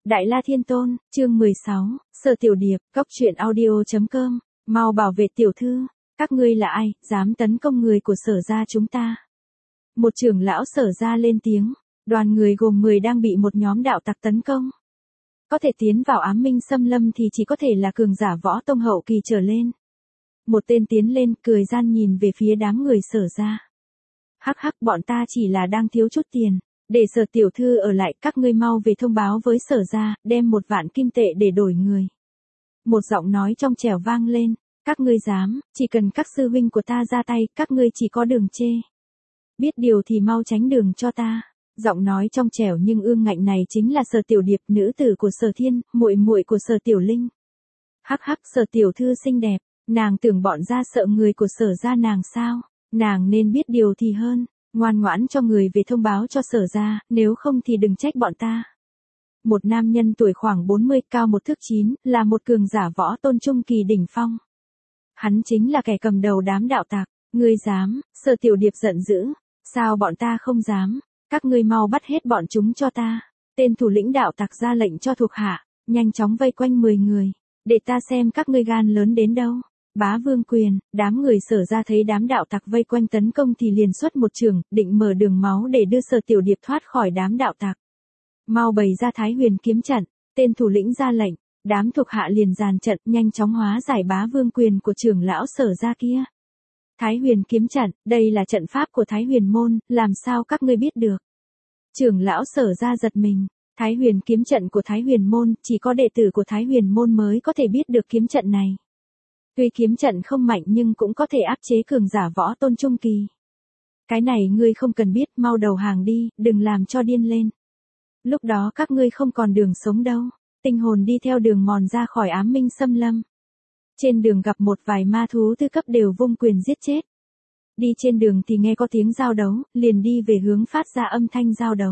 Đại La Thiên Tôn, chương 16, Sở Tiểu Điệp, Cóc Truyện Audio.com, mau bảo vệ tiểu thư, các ngươi là ai, dám tấn công người của Sở gia chúng ta. Một trưởng lão Sở gia lên tiếng, đoàn người gồm 10 đang bị một nhóm đạo tặc tấn công. Có thể tiến vào Ám Minh Xâm Lâm thì chỉ có thể là cường giả võ tông hậu kỳ trở lên. Một tên tiến lên, cười gian nhìn về phía đám người Sở gia. Hắc hắc, bọn ta chỉ là đang thiếu chút tiền. Để Sở tiểu thư ở lại, các ngươi mau về thông báo với Sở gia, đem 1 vạn kim tệ để đổi người. Một giọng nói trong trẻo vang lên, các ngươi dám, chỉ cần các sư huynh của ta ra tay, các ngươi chỉ có đường chê. Biết điều thì mau tránh đường cho ta. Giọng nói trong trẻo nhưng ương ngạnh này chính là Sở Tiểu Điệp, nữ tử của Sở Thiên, muội muội của Sở Tiểu Linh. Hắc hắc, Sở tiểu thư xinh đẹp, nàng tưởng bọn gia sợ người của Sở gia nàng sao? Nàng nên biết điều thì hơn. Ngoan ngoãn cho người về thông báo cho Sở gia, nếu không thì đừng trách bọn ta. Một nam nhân tuổi khoảng 40, cao 1 thước 9, là một cường giả võ tôn trung kỳ đỉnh phong. Hắn chính là kẻ cầm đầu đám đạo tặc. Ngươi dám? Sở Tiểu Điệp giận dữ. Sao bọn ta không dám? Các ngươi mau bắt hết bọn chúng cho ta. Tên thủ lĩnh đạo tặc ra lệnh cho thuộc hạ, nhanh chóng vây quanh 10 người, để ta xem các ngươi gan lớn đến đâu. Bá Vương Quyền, đám người Sở gia thấy đám đạo tặc vây quanh tấn công thì liền xuất một trường, định mở đường máu để đưa Sở Tiểu Điệp thoát khỏi đám đạo tặc. Mau bày ra Thái Huyền kiếm trận, tên thủ lĩnh ra lệnh, đám thuộc hạ liền dàn trận, nhanh chóng hóa giải Bá Vương Quyền của trưởng lão Sở gia kia. Thái Huyền kiếm trận, đây là trận pháp của Thái Huyền môn, làm sao các ngươi biết được? Trưởng lão Sở gia giật mình, Thái Huyền kiếm trận của Thái Huyền môn, chỉ có đệ tử của Thái Huyền môn mới có thể biết được kiếm trận này. Tuy kiếm trận không mạnh nhưng cũng có thể áp chế cường giả võ tôn trung kỳ. Cái này ngươi không cần biết, mau đầu hàng đi, đừng làm cho điên lên. Lúc đó các ngươi không còn đường sống đâu. Tinh hồn đi theo đường mòn ra khỏi Ám Minh Xâm Lâm. Trên đường gặp một vài ma thú tư cấp đều vung quyền giết chết. Đi trên đường thì nghe có tiếng giao đấu, liền đi về hướng phát ra âm thanh giao đấu.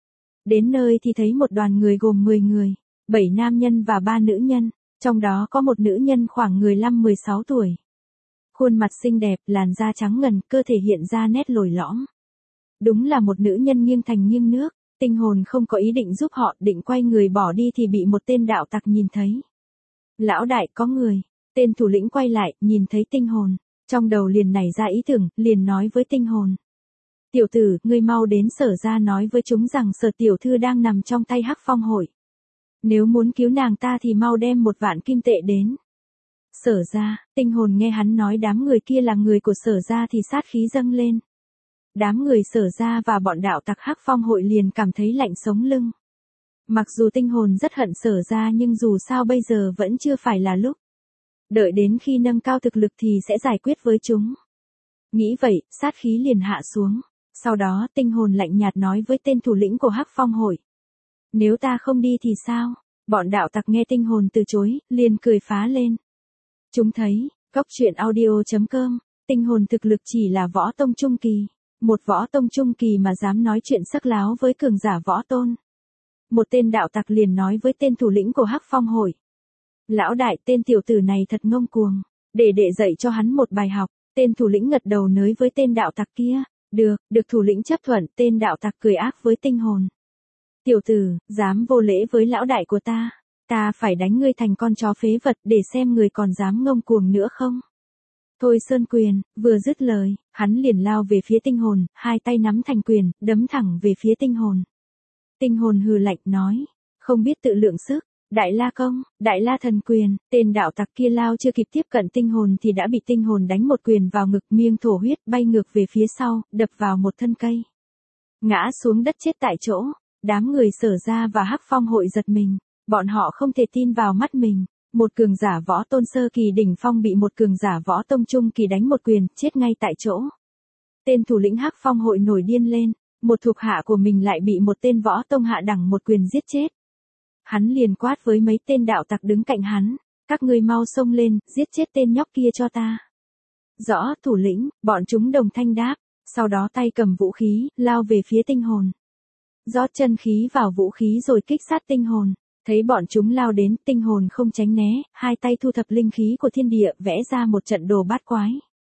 Đến nơi thì thấy một đoàn người gồm 10 người, 7 nam nhân và 3 nữ nhân. Trong đó có một nữ nhân khoảng 15-16 tuổi. Khuôn mặt xinh đẹp, làn da trắng ngần, cơ thể hiện ra nét lồi lõm. Đúng là một nữ nhân nghiêng thành nghiêng nước. Tinh hồn không có ý định giúp họ, định quay người bỏ đi thì bị một tên đạo tặc nhìn thấy. Lão đại, có người. Tên thủ lĩnh quay lại, nhìn thấy tinh hồn. Trong đầu liền nảy ra ý tưởng, liền nói với tinh hồn. Tiểu tử, ngươi mau đến Sở gia nói với chúng rằng Sở tiểu thư đang nằm trong tay Hắc Phong hội. Nếu muốn cứu nàng ta thì mau đem 1 vạn kim tệ đến. Sở gia, tinh hồn nghe hắn nói đám người kia là người của Sở gia thì sát khí dâng lên. Đám người Sở gia và bọn đạo tặc Hắc Phong hội liền cảm thấy lạnh sống lưng. Mặc dù tinh hồn rất hận Sở gia nhưng dù sao bây giờ vẫn chưa phải là lúc. Đợi đến khi nâng cao thực lực thì sẽ giải quyết với chúng. Nghĩ vậy, sát khí liền hạ xuống. Sau đó tinh hồn lạnh nhạt nói với tên thủ lĩnh của Hắc Phong hội. Nếu ta không đi thì sao? Bọn đạo tặc nghe tinh hồn từ chối, liền cười phá lên. Chúng thấy, Cóc Truyện Audio.com, tinh hồn thực lực chỉ là võ tông trung kỳ. Một võ tông trung kỳ mà dám nói chuyện sắc láo với cường giả võ tôn. Một tên đạo tặc liền nói với tên thủ lĩnh của Hắc Phong hội. Lão đại, tên tiểu tử này thật ngông cuồng. Để dạy cho hắn một bài học. Tên thủ lĩnh gật đầu nới với tên đạo tặc kia. Được thủ lĩnh chấp thuận, tên đạo tặc cười ác với tinh hồn. Tiểu tử, dám vô lễ với lão đại của ta phải đánh ngươi thành con chó phế vật để xem người còn dám ngông cuồng nữa không. Thôi Sơn Quyền, vừa dứt lời, hắn liền lao về phía tinh hồn, 2 tay nắm thành quyền, đấm thẳng về phía tinh hồn. Tinh hồn hừ lạnh nói, không biết tự lượng sức, Đại La Công, Đại La Thần Quyền, tên đạo tặc kia lao chưa kịp tiếp cận tinh hồn thì đã bị tinh hồn đánh một quyền vào ngực, miệng thổ huyết bay ngược về phía sau, đập vào một thân cây. Ngã xuống đất chết tại chỗ. Đám người Sở gia và Hắc Phong hội giật mình, bọn họ không thể tin vào mắt mình. Một cường giả võ tôn sơ kỳ đỉnh phong bị một cường giả võ tông trung kỳ đánh một quyền, chết ngay tại chỗ. Tên thủ lĩnh Hắc Phong hội nổi điên lên, một thuộc hạ của mình lại bị một tên võ tông hạ đẳng một quyền giết chết. Hắn liền quát với mấy tên đạo tặc đứng cạnh hắn, các ngươi mau xông lên, giết chết tên nhóc kia cho ta. Rõ, thủ lĩnh, bọn chúng đồng thanh đáp, sau đó tay cầm vũ khí, lao về phía tinh hồn. Rót chân khí vào vũ khí rồi kích sát tinh hồn. Thấy bọn chúng lao đến, tinh hồn không tránh né, 2 tay thu thập linh khí của thiên địa, vẽ ra một trận đồ bát quái.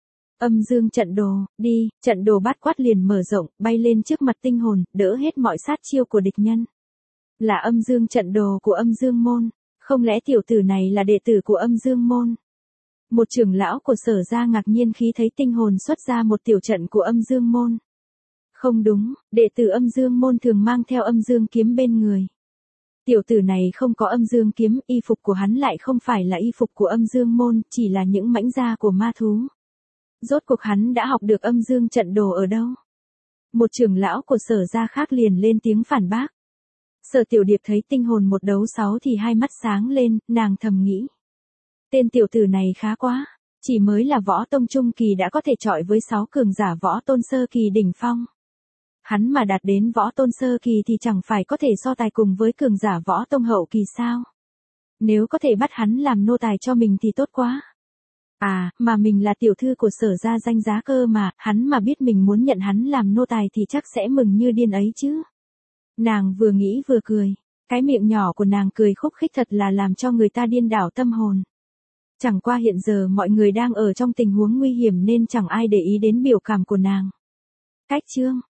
Âm dương trận đồ, đi, trận đồ bát quát liền mở rộng, bay lên trước mặt tinh hồn, đỡ hết mọi sát chiêu của địch nhân. Là âm dương trận đồ của âm dương môn. Không lẽ tiểu tử này là đệ tử của âm dương môn? Một trưởng lão của Sở gia ngạc nhiên khi thấy tinh hồn xuất ra một tiểu trận của âm dương môn. Không đúng, đệ tử âm dương môn thường mang theo âm dương kiếm bên người. Tiểu tử này không có âm dương kiếm, y phục của hắn lại không phải là y phục của âm dương môn, chỉ là những mãnh da của ma thú. Rốt cuộc hắn đã học được âm dương trận đồ ở đâu? Một trưởng lão của Sở gia khác liền lên tiếng phản bác. Sở Tiểu Điệp thấy tinh hồn một đấu 6 thì hai mắt sáng lên, nàng thầm nghĩ. Tên tiểu tử này khá quá, chỉ mới là võ tông trung kỳ đã có thể chọi với 6 cường giả võ tôn sơ kỳ đỉnh phong. Hắn mà đạt đến võ tôn sơ kỳ thì chẳng phải có thể so tài cùng với cường giả võ tông hậu kỳ sao? Nếu có thể bắt hắn làm nô tài cho mình thì tốt quá. À, mà mình là tiểu thư của Sở gia danh giá cơ mà, hắn mà biết mình muốn nhận hắn làm nô tài thì chắc sẽ mừng như điên ấy chứ. Nàng vừa nghĩ vừa cười, cái miệng nhỏ của nàng cười khúc khích thật là làm cho người ta điên đảo tâm hồn. Chẳng qua hiện giờ mọi người đang ở trong tình huống nguy hiểm nên chẳng ai để ý đến biểu cảm của nàng. Cách chương